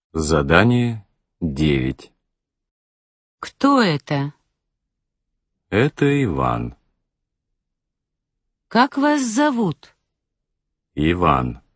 Задание 9. Кто это? Это Иван. Как вас зовут? Иван.